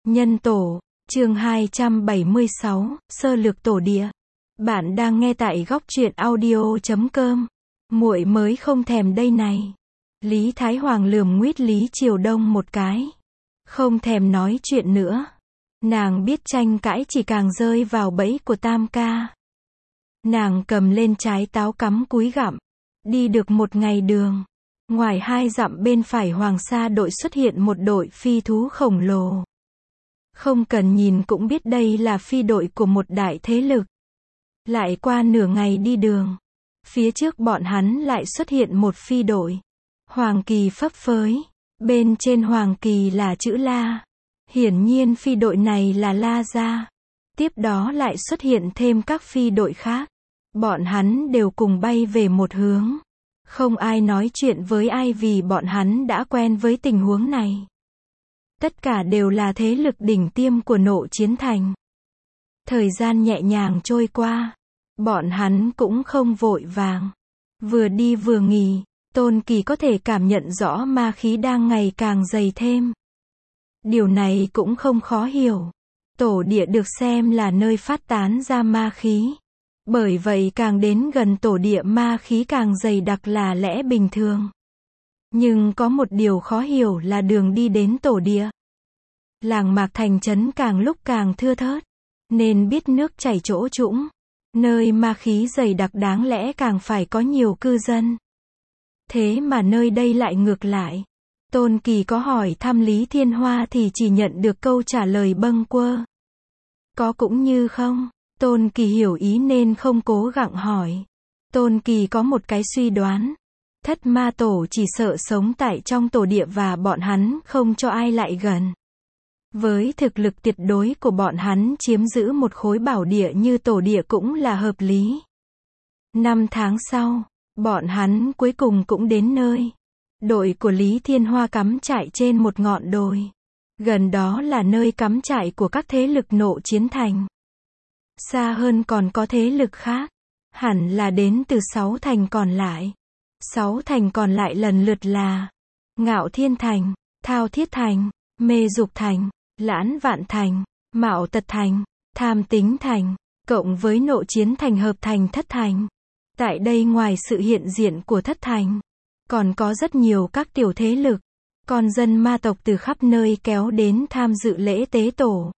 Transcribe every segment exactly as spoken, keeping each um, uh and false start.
Nhân tổ, chương hai trăm bảy mươi sáu, sơ lược tổ địa. Bạn đang nghe tại góc truyện audio chấm com. Muội mới không thèm đây này. Lý Thái Hoàng lườm nguýt Lý Triều Đông một cái. Không thèm nói chuyện nữa. Nàng biết tranh cãi chỉ càng rơi vào bẫy của Tam ca. Nàng cầm lên trái táo cắm cúi gặm. Đi được một ngày đường. Ngoài hai dặm bên phải Hoàng Sa đội xuất hiện một đội phi thú khổng lồ. Không cần nhìn cũng biết đây là phi đội của một đại thế lực. Lại qua nửa ngày đi đường. Phía trước bọn hắn lại xuất hiện một phi đội. Hoàng kỳ phấp phới. Bên trên hoàng kỳ là chữ La. Hiển nhiên phi đội này là La gia. Tiếp đó lại xuất hiện thêm các phi đội khác. Bọn hắn đều cùng bay về một hướng. Không ai nói chuyện với ai vì bọn hắn đã quen với tình huống này. Tất cả đều là thế lực đỉnh tiêm của Nộ Chiến Thành. Thời gian nhẹ nhàng trôi qua. Bọn hắn cũng không vội vàng. Vừa đi vừa nghỉ, Tôn Kỳ có thể cảm nhận rõ ma khí đang ngày càng dày thêm. Điều này cũng không khó hiểu. Tổ địa được xem là nơi phát tán ra ma khí. Bởi vậy càng đến gần tổ địa ma khí càng dày đặc là lẽ bình thường. Nhưng có một điều khó hiểu là đường đi đến tổ địa. Làng mạc thành trấn càng lúc càng thưa thớt. Nên biết nước chảy chỗ trũng. Nơi ma khí dày đặc đáng lẽ càng phải có nhiều cư dân. Thế mà nơi đây lại ngược lại. Tôn Kỳ có hỏi thăm Lý Thiên Hoa thì chỉ nhận được câu trả lời bâng quơ. Có cũng như không. Tôn Kỳ hiểu ý nên không cố gắng hỏi. Tôn Kỳ có một cái suy đoán. Thất ma tổ chỉ sợ sống tại trong tổ địa và bọn hắn không cho ai lại gần. Với thực lực tuyệt đối của bọn hắn chiếm giữ một khối bảo địa như tổ địa cũng là hợp lý. Năm tháng sau, bọn hắn cuối cùng cũng đến nơi. Đội của Lý Thiên Hoa cắm trại trên một ngọn đồi. Gần đó là nơi cắm trại của các thế lực Nộ Chiến Thành. Xa hơn còn có thế lực khác. Hẳn là đến từ sáu thành còn lại. Sáu thành còn lại lần lượt là Ngạo Thiên Thành, Thao Thiết Thành, Mê Dục Thành, Lãn Vạn Thành, Mạo Tật Thành, Tham Tính Thành, cộng với Nộ Chiến Thành hợp thành Thất Thành. Tại đây ngoài sự hiện diện của Thất Thành, còn có rất nhiều các tiểu thế lực, con dân ma tộc từ khắp nơi kéo đến tham dự lễ tế tổ.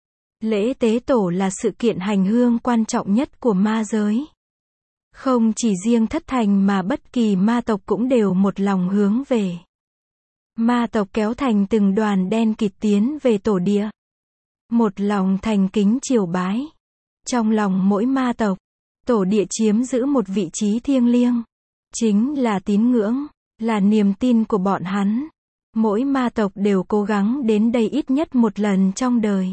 Lễ tế tổ là sự kiện hành hương quan trọng nhất của ma giới. Không chỉ riêng Thất Thành mà bất kỳ ma tộc cũng đều một lòng hướng về. Ma tộc kéo thành từng đoàn đen kịt tiến về tổ địa. Một lòng thành kính triều bái. Trong lòng mỗi ma tộc, tổ địa chiếm giữ một vị trí thiêng liêng. Chính là tín ngưỡng, là niềm tin của bọn hắn. Mỗi ma tộc đều cố gắng đến đây ít nhất một lần trong đời.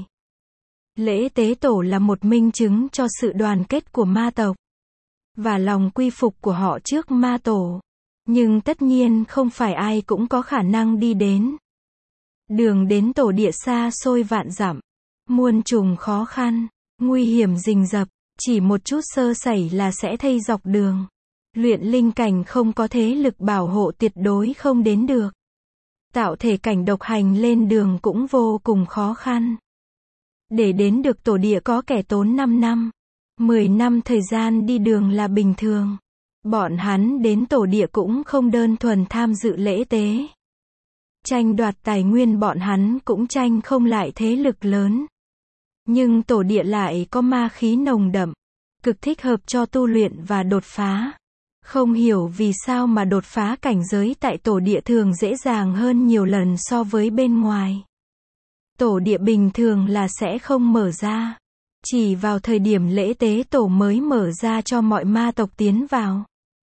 Lễ tế tổ là một minh chứng cho sự đoàn kết của ma tộc. Và lòng quy phục của họ trước ma tổ. Nhưng tất nhiên không phải ai cũng có khả năng đi đến. Đường đến tổ địa xa xôi vạn dặm. Muôn trùng khó khăn, nguy hiểm rình rập, chỉ một chút sơ sẩy là sẽ thay dọc đường. Luyện linh cảnh không có thế lực bảo hộ tuyệt đối không đến được. Tạo thể cảnh độc hành lên đường cũng vô cùng khó khăn. Để đến được tổ địa có kẻ tốn năm năm. mười năm thời gian đi đường là bình thường. Bọn hắn đến tổ địa cũng không đơn thuần tham dự lễ tế. Tranh đoạt tài nguyên bọn hắn cũng tranh không lại thế lực lớn. Nhưng tổ địa lại có ma khí nồng đậm. Cực thích hợp cho tu luyện và đột phá. Không hiểu vì sao mà đột phá cảnh giới tại tổ địa thường dễ dàng hơn nhiều lần so với bên ngoài. Tổ địa bình thường là sẽ không mở ra. Chỉ vào thời điểm lễ tế tổ mới mở ra cho mọi ma tộc tiến vào.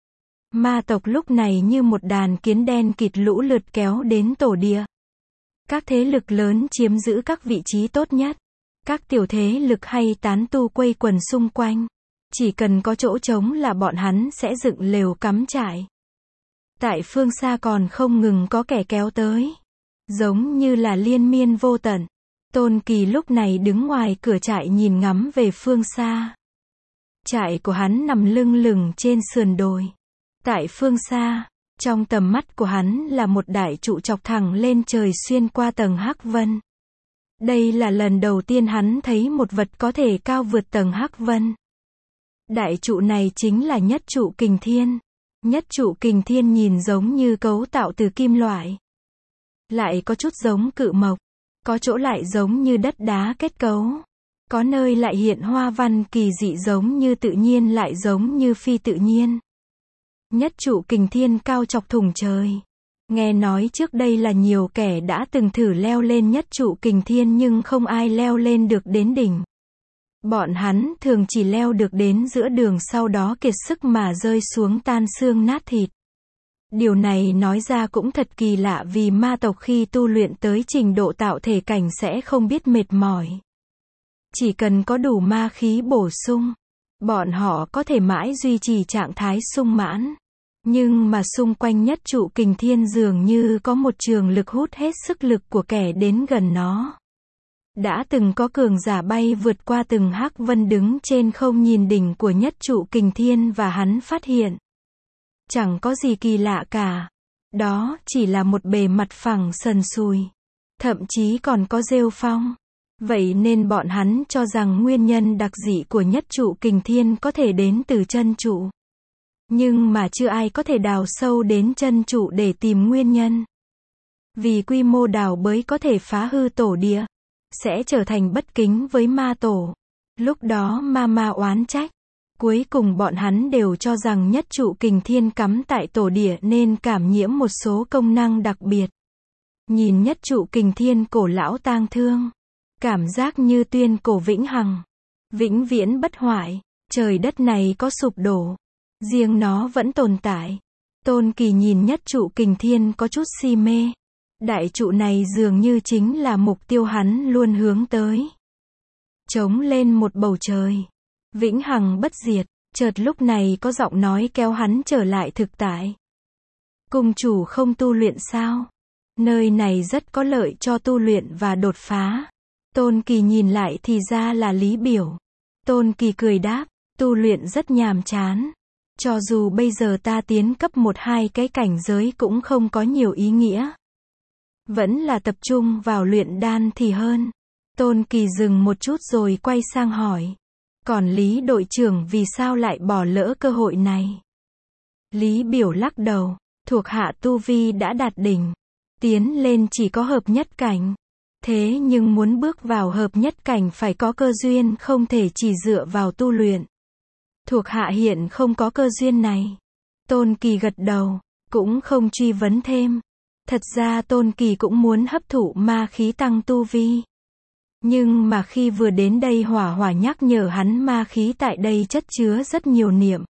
Ma tộc lúc này như một đàn kiến đen kịt lũ lượt kéo đến tổ địa. Các thế lực lớn chiếm giữ các vị trí tốt nhất. Các tiểu thế lực hay tán tu quây quần xung quanh. Chỉ cần có chỗ trống là bọn hắn sẽ dựng lều cắm trại. Tại phương xa còn không ngừng có kẻ kéo tới. Giống như là liên miên vô tận. Tôn Kỳ lúc này đứng ngoài cửa trại nhìn ngắm về phương xa. Trại của hắn nằm lưng lửng trên sườn đồi. Tại phương xa, trong tầm mắt của hắn là một đại trụ chọc thẳng lên trời xuyên qua tầng hắc vân. Đây là lần đầu tiên hắn thấy một vật có thể cao vượt tầng hắc vân. Đại trụ này chính là nhất trụ kình thiên. Nhất trụ kình thiên nhìn giống như cấu tạo từ kim loại. Lại có chút giống cự mộc. Có chỗ lại giống như đất đá kết cấu. Có nơi lại hiện hoa văn kỳ dị giống như tự nhiên lại giống như phi tự nhiên. Nhất trụ kình thiên cao chọc thủng trời. Nghe nói trước đây là nhiều kẻ đã từng thử leo lên nhất trụ kình thiên nhưng không ai leo lên được đến đỉnh. Bọn hắn thường chỉ leo được đến giữa đường sau đó kiệt sức mà rơi xuống tan xương nát thịt. Điều này nói ra cũng thật kỳ lạ vì ma tộc khi tu luyện tới trình độ tạo thể cảnh sẽ không biết mệt mỏi. Chỉ cần có đủ ma khí bổ sung, bọn họ có thể mãi duy trì trạng thái sung mãn. Nhưng mà xung quanh nhất trụ kình thiên dường như có một trường lực hút hết sức lực của kẻ đến gần nó. Đã từng có cường giả bay vượt qua từng hắc vân đứng trên không nhìn đỉnh của nhất trụ kình thiên và hắn phát hiện. Chẳng có gì kỳ lạ cả. Đó chỉ là một bề mặt phẳng sần sùi. Thậm chí còn có rêu phong. Vậy nên bọn hắn cho rằng nguyên nhân đặc dị của nhất trụ kình thiên có thể đến từ chân trụ. Nhưng mà chưa ai có thể đào sâu đến chân trụ để tìm nguyên nhân. Vì quy mô đào bới có thể phá hư tổ địa, sẽ trở thành bất kính với ma tổ. Lúc đó ma ma oán trách. Cuối cùng bọn hắn đều cho rằng nhất trụ kình thiên cắm tại tổ địa nên cảm nhiễm một số công năng đặc biệt. Nhìn nhất trụ kình thiên cổ lão tang thương. Cảm giác như tuyên cổ vĩnh hằng. Vĩnh viễn bất hoại. Trời đất này có sụp đổ. Riêng nó vẫn tồn tại. Tôn Kỳ nhìn nhất trụ kình thiên có chút si mê. Đại trụ này dường như chính là mục tiêu hắn luôn hướng tới. Trống lên một bầu trời. Vĩnh hằng bất diệt. Chợt lúc này có giọng nói kéo hắn trở lại thực tại. Cung chủ không tu luyện sao? Nơi này rất có lợi cho tu luyện và đột phá. Tôn Kỳ nhìn lại thì ra là Lý Biểu. Tôn Kỳ cười đáp, tu luyện rất nhàm chán. Cho dù bây giờ ta tiến cấp một hai cái cảnh giới cũng không có nhiều ý nghĩa. Vẫn là tập trung vào luyện đan thì hơn. Tôn Kỳ dừng một chút rồi quay sang hỏi. Còn Lý đội trưởng vì sao lại bỏ lỡ cơ hội này? Lý Biểu lắc đầu. Thuộc hạ tu vi đã đạt đỉnh. Tiến lên chỉ có hợp nhất cảnh. Thế nhưng muốn bước vào hợp nhất cảnh phải có cơ duyên không thể chỉ dựa vào tu luyện. Thuộc hạ hiện không có cơ duyên này. Tôn Kỳ gật đầu, cũng không truy vấn thêm. Thật ra Tôn Kỳ cũng muốn hấp thụ ma khí tăng tu vi. Nhưng mà khi vừa đến đây Hỏa Hỏa nhắc nhở hắn ma khí tại đây chất chứa rất nhiều niệm.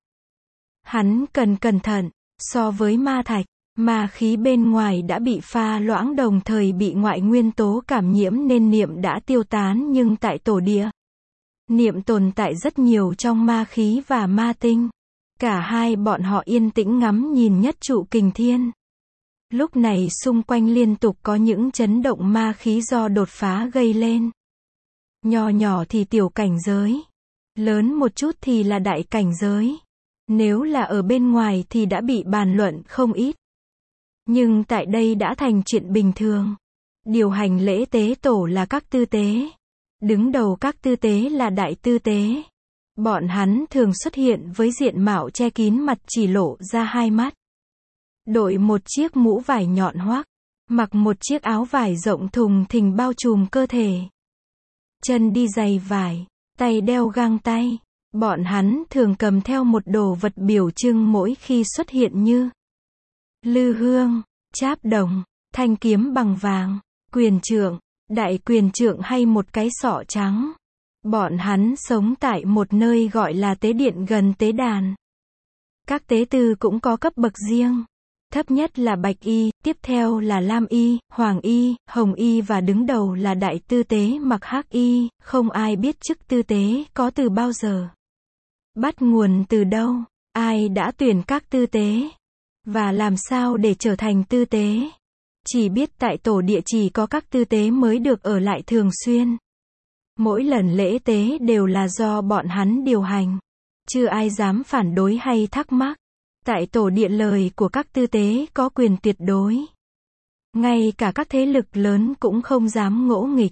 Hắn cần cẩn thận, so với ma thạch, ma khí bên ngoài đã bị pha loãng đồng thời bị ngoại nguyên tố cảm nhiễm nên niệm đã tiêu tán nhưng tại tổ địa. Niệm tồn tại rất nhiều trong ma khí và ma tinh. Cả hai bọn họ yên tĩnh ngắm nhìn nhất trụ kình thiên. Lúc này xung quanh liên tục có những chấn động ma khí do đột phá gây lên. Nhỏ nhỏ thì tiểu cảnh giới. Lớn một chút thì là đại cảnh giới. Nếu là ở bên ngoài thì đã bị bàn luận không ít. Nhưng tại đây đã thành chuyện bình thường. Điều hành lễ tế tổ là các tư tế. Đứng đầu các tư tế là đại tư tế. Bọn hắn thường xuất hiện với diện mạo che kín mặt chỉ lộ ra hai mắt. Đội một chiếc mũ vải nhọn hoắt. Mặc một chiếc áo vải rộng thùng thình bao trùm cơ thể. Chân đi giày vải. Tay đeo găng tay. Bọn hắn thường cầm theo một đồ vật biểu trưng mỗi khi xuất hiện như lư hương, cháp đồng, thanh kiếm bằng vàng, quyền trượng, đại quyền trượng hay một cái sọ trắng. Bọn hắn sống tại một nơi gọi là tế điện gần tế đàn. Các tế tư cũng có cấp bậc riêng. Thấp nhất là bạch y, tiếp theo là lam y, hoàng y, hồng y và đứng đầu là đại tư tế mặc hắc y. Không ai biết chức tư tế có từ bao giờ. Bắt nguồn từ đâu? Ai đã tuyển các tư tế? Và làm sao để trở thành tư tế? Chỉ biết tại tổ địa chỉ có các tư tế mới được ở lại thường xuyên. Mỗi lần lễ tế đều là do bọn hắn điều hành. Chưa ai dám phản đối hay thắc mắc. Tại tổ địa lời của các tư tế có quyền tuyệt đối. Ngay cả các thế lực lớn cũng không dám ngỗ nghịch.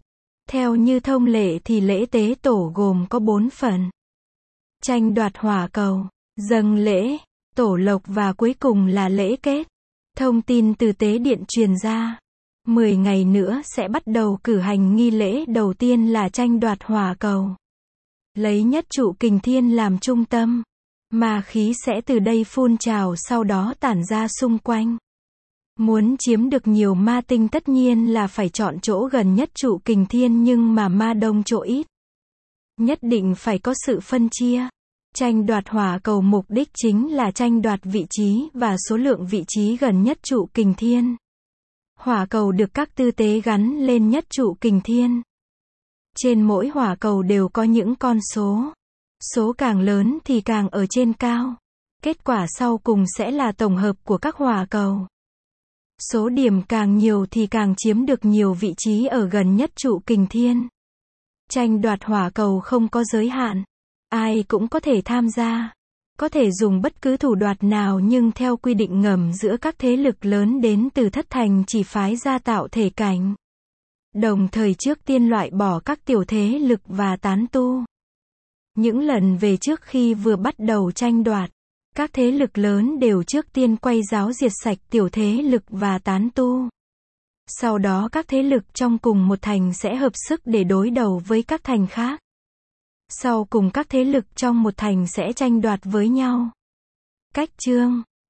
Theo như thông lệ thì lễ tế tổ gồm có bốn phần. Tranh đoạt hỏa cầu, dâng lễ, tổ lộc và cuối cùng là lễ kết. Thông tin từ tế điện truyền ra. mười ngày nữa sẽ bắt đầu cử hành nghi lễ đầu tiên là tranh đoạt hỏa cầu. Lấy nhất trụ kình thiên làm trung tâm. Ma khí sẽ từ đây phun trào sau đó tản ra xung quanh. Muốn chiếm được nhiều ma tinh tất nhiên là phải chọn chỗ gần nhất trụ kình thiên nhưng mà ma đông chỗ ít. Nhất định phải có sự phân chia. Tranh đoạt hỏa cầu mục đích chính là tranh đoạt vị trí và số lượng vị trí gần nhất trụ kình thiên. Hỏa cầu được các tư tế gắn lên nhất trụ kình thiên. Trên mỗi hỏa cầu đều có những con số. Số càng lớn thì càng ở trên cao. Kết quả sau cùng sẽ là tổng hợp của các hỏa cầu. Số điểm càng nhiều thì càng chiếm được nhiều vị trí ở gần nhất trụ kình thiên. Tranh đoạt hỏa cầu không có giới hạn. Ai cũng có thể tham gia. Có thể dùng bất cứ thủ đoạn nào nhưng theo quy định ngầm giữa các thế lực lớn đến từ thất thành chỉ phái ra tạo thể cảnh. Đồng thời trước tiên loại bỏ các tiểu thế lực và tán tu. Những lần về trước khi vừa bắt đầu tranh đoạt, các thế lực lớn đều trước tiên quay giáo diệt sạch tiểu thế lực và tán tu. Sau đó các thế lực trong cùng một thành sẽ hợp sức để đối đầu với các thành khác. Sau cùng các thế lực trong một thành sẽ tranh đoạt với nhau. Cách chương